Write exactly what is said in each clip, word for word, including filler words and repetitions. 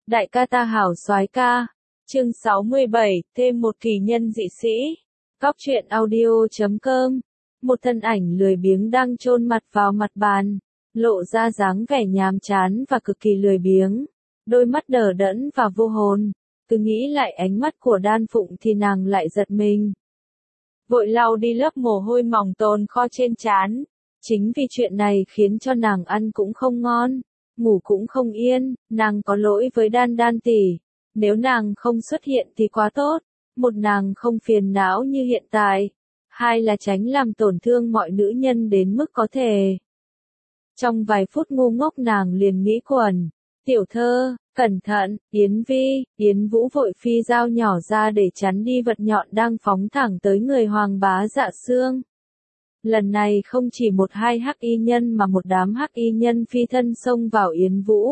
Đại ca ta hảo soái ca. Chương sáu mươi bảy, thêm một kỳ nhân dị sĩ. Góc truyện audio chấm com. Một thân ảnh lười biếng đang chôn mặt vào mặt bàn, lộ ra dáng vẻ nhàm chán và cực kỳ lười biếng. Đôi mắt đờ đẫn và vô hồn. Cứ nghĩ lại ánh mắt của Đan Phụng thì nàng lại giật mình. Vội lau đi lớp mồ hôi mỏng tồn kho trên trán. Chính vì chuyện này khiến cho nàng ăn cũng không ngon, ngủ cũng không yên. Nàng có lỗi với Đan Đan tỷ. Nếu nàng không xuất hiện thì quá tốt. Một, nàng không phiền não như hiện tại. Hai là tránh làm tổn thương mọi nữ nhân đến mức có thể. Trong vài phút ngu ngốc nàng liền nghĩ quẩn. Tiểu thơ, cẩn thận, Yến Vi. Yến Vũ vội phi dao nhỏ ra để chắn đi vật nhọn đang phóng thẳng tới người Hoàng Bá Dạ Xương. Lần này không chỉ một hai hắc y nhân mà một đám hắc y nhân phi thân xông vào Yến Vũ.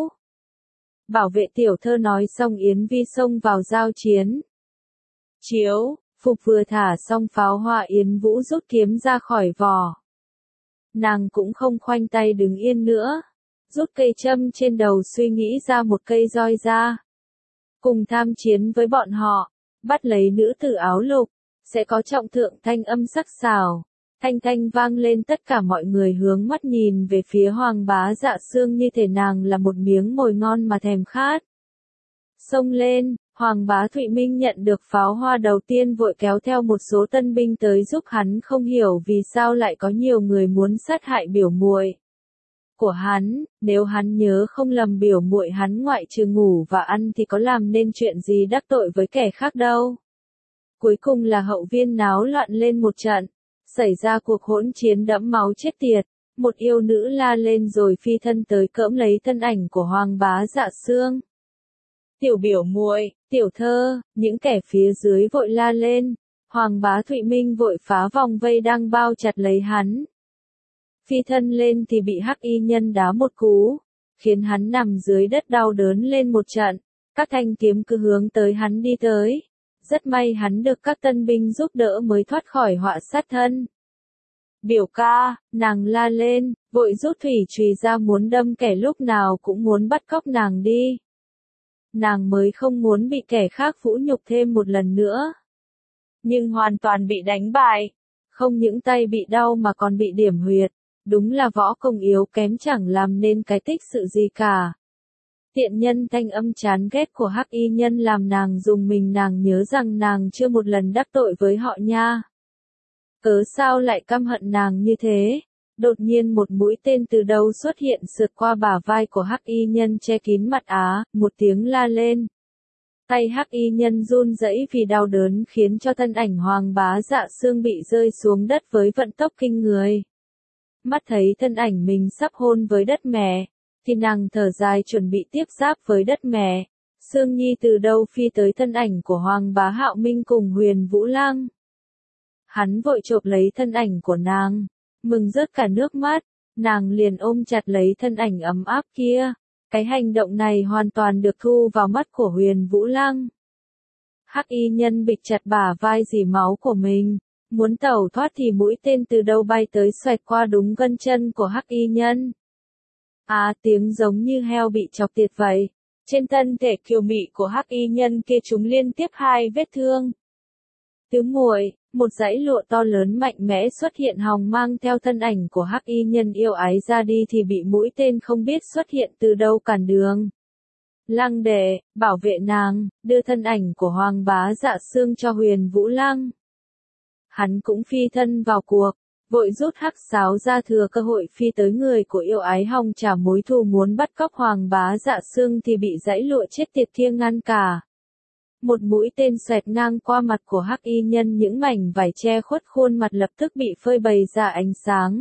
Bảo vệ tiểu thơ nói xong Yến Vi xông vào giao chiến. Chiếu, Phục vừa thả xong pháo hoa Yến Vũ rút kiếm ra khỏi vỏ. Nàng cũng không khoanh tay đứng yên nữa. Rút cây châm trên đầu suy nghĩ ra một cây roi ra. Cùng tham chiến với bọn họ, bắt lấy nữ tử áo lục, sẽ có trọng thượng thanh âm sắc sảo. Thanh thanh vang lên tất cả mọi người hướng mắt nhìn về phía Hoàng Bá Dạ Xương như thể nàng là một miếng mồi ngon mà thèm khát. Xông lên, Hoàng Bá Thụy Minh nhận được pháo hoa đầu tiên vội kéo theo một số tân binh tới giúp hắn, không hiểu vì sao lại có nhiều người muốn sát hại biểu muội của hắn. Nếu hắn nhớ không lầm biểu muội hắn ngoại trừ ngủ và ăn thì có làm nên chuyện gì đắc tội với kẻ khác đâu. Cuối cùng là hậu viên náo loạn lên một trận. Xảy ra cuộc hỗn chiến đẫm máu chết tiệt, một yêu nữ la lên rồi phi thân tới cỡm lấy thân ảnh của Hoàng Bá Dạ Xương. Tiểu biểu muội, tiểu thơ, những kẻ phía dưới vội la lên, Hoàng Bá Thụy Minh vội phá vòng vây đang bao chặt lấy hắn. Phi thân lên thì bị hắc y nhân đá một cú, khiến hắn nằm dưới đất đau đớn lên một trận, các thanh kiếm cứ hướng tới hắn đi tới. Rất may hắn được các tân binh giúp đỡ mới thoát khỏi họa sát thân. Biểu ca, nàng la lên, vội rút thủy chùy ra muốn đâm kẻ lúc nào cũng muốn bắt cóc nàng đi. Nàng mới không muốn bị kẻ khác vũ nhục thêm một lần nữa. Nhưng hoàn toàn bị đánh bại. Không những tay bị đau mà còn bị điểm huyệt. Đúng là võ công yếu kém chẳng làm nên cái tích sự gì cả. Tiện nhân thanh âm chán ghét của hắc y nhân làm nàng dùng mình, nàng nhớ rằng nàng chưa một lần đắc tội với họ nha. Cớ sao lại căm hận nàng như thế? Đột nhiên một mũi tên từ đâu xuất hiện sượt qua bả vai của hắc y nhân che kín mặt á, một tiếng la lên. Tay hắc y nhân run rẩy vì đau đớn khiến cho thân ảnh Hoàng Bá Dạ Xương bị rơi xuống đất với vận tốc kinh người. Mắt thấy thân ảnh mình sắp hôn với đất mẹ, thì nàng thở dài chuẩn bị tiếp giáp với đất mẹ. Sương Nhi từ đâu phi tới thân ảnh của Hoàng Bá Hạo Minh cùng Huyền Vũ Lăng. Hắn vội chộp lấy thân ảnh của nàng, mừng rớt cả nước mắt, nàng liền ôm chặt lấy thân ảnh ấm áp kia. Cái hành động này hoàn toàn được thu vào mắt của Huyền Vũ Lăng. Hắc y nhân bịch chặt bả vai dì máu của mình, muốn tẩu thoát thì mũi tên từ đâu bay tới xoẹt qua đúng gân chân của hắc y nhân. À, tiếng giống như heo bị chọc tiệt vậy. Trên thân thể kiều mị của hắc y nhân kia trúng liên tiếp hai vết thương. Tứ muội, một dãy lụa to lớn mạnh mẽ xuất hiện hòng mang theo thân ảnh của hắc y nhân yêu ái ra đi thì bị mũi tên không biết xuất hiện từ đâu cản đường. Lăng đệ, bảo vệ nàng, đưa thân ảnh của Hoàng Bá Dạ Xương cho Huyền Vũ Lăng. Hắn cũng phi thân vào cuộc, vội rút hắc sáo ra thừa cơ hội phi tới người của yêu ái hòng trả mối thù muốn bắt cóc Hoàng Bá Dạ Xương thì bị dãy lụa chết tiệt kia ngăn cả. Một mũi tên xoẹt ngang qua mặt của hắc y nhân, những mảnh vải che khuất khuôn mặt lập tức bị phơi bày ra ánh sáng.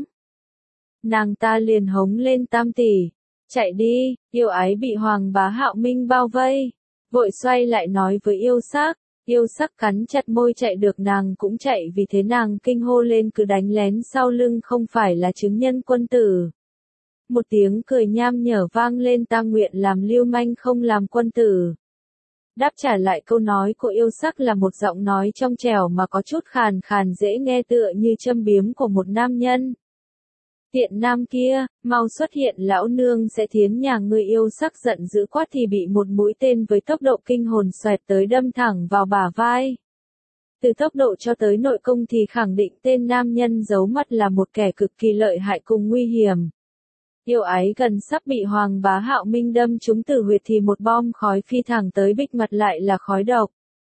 Nàng ta liền hống lên tam tỷ, chạy đi. Yêu ái bị Hoàng Bá Hạo Minh bao vây, vội xoay lại nói với yêu sắc. Yêu sắc cắn chặt môi, chạy được nàng cũng chạy, vì thế nàng kinh hô lên cứ đánh lén sau lưng không phải là chứng nhân quân tử. Một tiếng cười nham nhở vang lên, ta nguyện làm lưu manh không làm quân tử. Đáp trả lại câu nói của yêu sắc là một giọng nói trong trẻo mà có chút khàn khàn dễ nghe tựa như châm biếm của một nam nhân. Tiện nam kia, mau xuất hiện lão nương sẽ thiến nhà ngươi yêu sắc giận dữ quát thì bị một mũi tên với tốc độ kinh hồn xoẹt tới đâm thẳng vào bả vai. Từ tốc độ cho tới nội công thì khẳng định tên nam nhân giấu mặt là một kẻ cực kỳ lợi hại cùng nguy hiểm. Yêu ái gần sắp bị Hoàng Bá Hạo Minh đâm trúng tử huyệt thì một bom khói phi thẳng tới bích mặt lại là khói độc.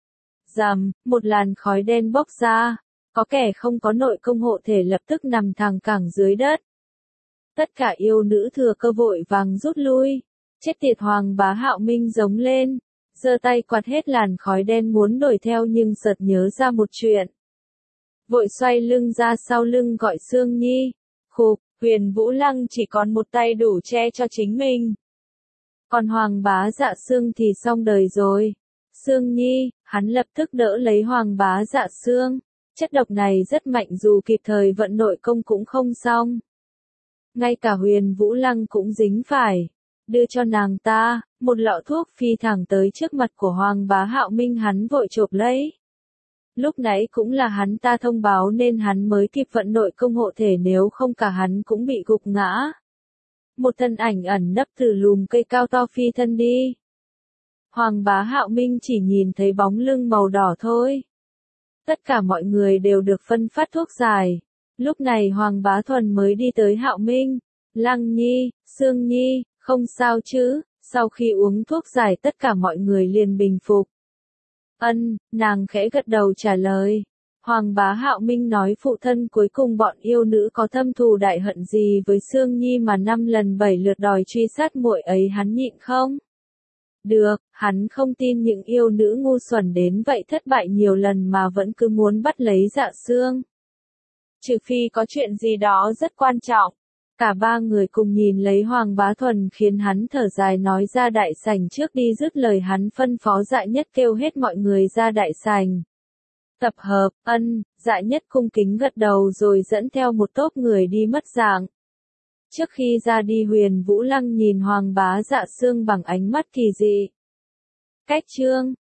Rầm, một làn khói đen bốc ra, có kẻ không có nội công hộ thể lập tức nằm thẳng cẳng dưới đất. Tất cả yêu nữ thừa cơ vội vàng rút lui, chết tiệt. Hoàng Bá Hạo Minh giống lên, giơ tay quạt hết làn khói đen muốn đuổi theo nhưng chợt nhớ ra một chuyện. Vội xoay lưng ra sau lưng gọi Sương Nhi, khục. Huyền Vũ Lăng chỉ còn một tay đủ che cho chính mình. Còn Hoàng Bá Dạ Xương thì xong đời rồi. Sương Nhi, hắn lập tức đỡ lấy Hoàng Bá Dạ Xương. Chất độc này rất mạnh dù kịp thời vận nội công cũng không xong. Ngay cả Huyền Vũ Lăng cũng dính phải. Đưa cho nàng ta, một lọ thuốc phi thẳng tới trước mặt của Hoàng Bá Hạo Minh hắn vội chộp lấy. Lúc nãy cũng là hắn ta thông báo nên hắn mới kịp vận nội công hộ thể nếu không cả hắn cũng bị gục ngã. Một thân ảnh ẩn nấp từ lùm cây cao to phi thân đi. Hoàng Bá Hạo Minh chỉ nhìn thấy bóng lưng màu đỏ thôi. Tất cả mọi người đều được phân phát thuốc giải. Lúc này Hoàng Bá Thuần mới đi tới Hạo Minh. Lăng Nhi, Sương Nhi, không sao chứ? Sau khi uống thuốc giải tất cả mọi người liền bình phục. Ân, nàng khẽ gật đầu trả lời. Hoàng Bá Hạo Minh nói phụ thân cuối cùng bọn yêu nữ có thâm thù đại hận gì với Sương Nhi mà năm lần bảy lượt đòi truy sát muội ấy hắn nhịn không? Được, hắn không tin những yêu nữ ngu xuẩn đến vậy thất bại nhiều lần mà vẫn cứ muốn bắt lấy Dạ Xương. Trừ phi có chuyện gì đó rất quan trọng. Cả ba người cùng nhìn lấy Hoàng Bá Thuần khiến hắn thở dài nói ra đại sảnh trước đi dứt lời hắn phân phó Dạ Nhất kêu hết mọi người ra đại sảnh. Tập hợp, ân, Dạ Nhất cung kính gật đầu rồi dẫn theo một tốp người đi mất dạng. Trước khi ra đi Huyền Vũ Lăng nhìn Hoàng Bá Dạ Xương bằng ánh mắt kỳ dị. Cách chương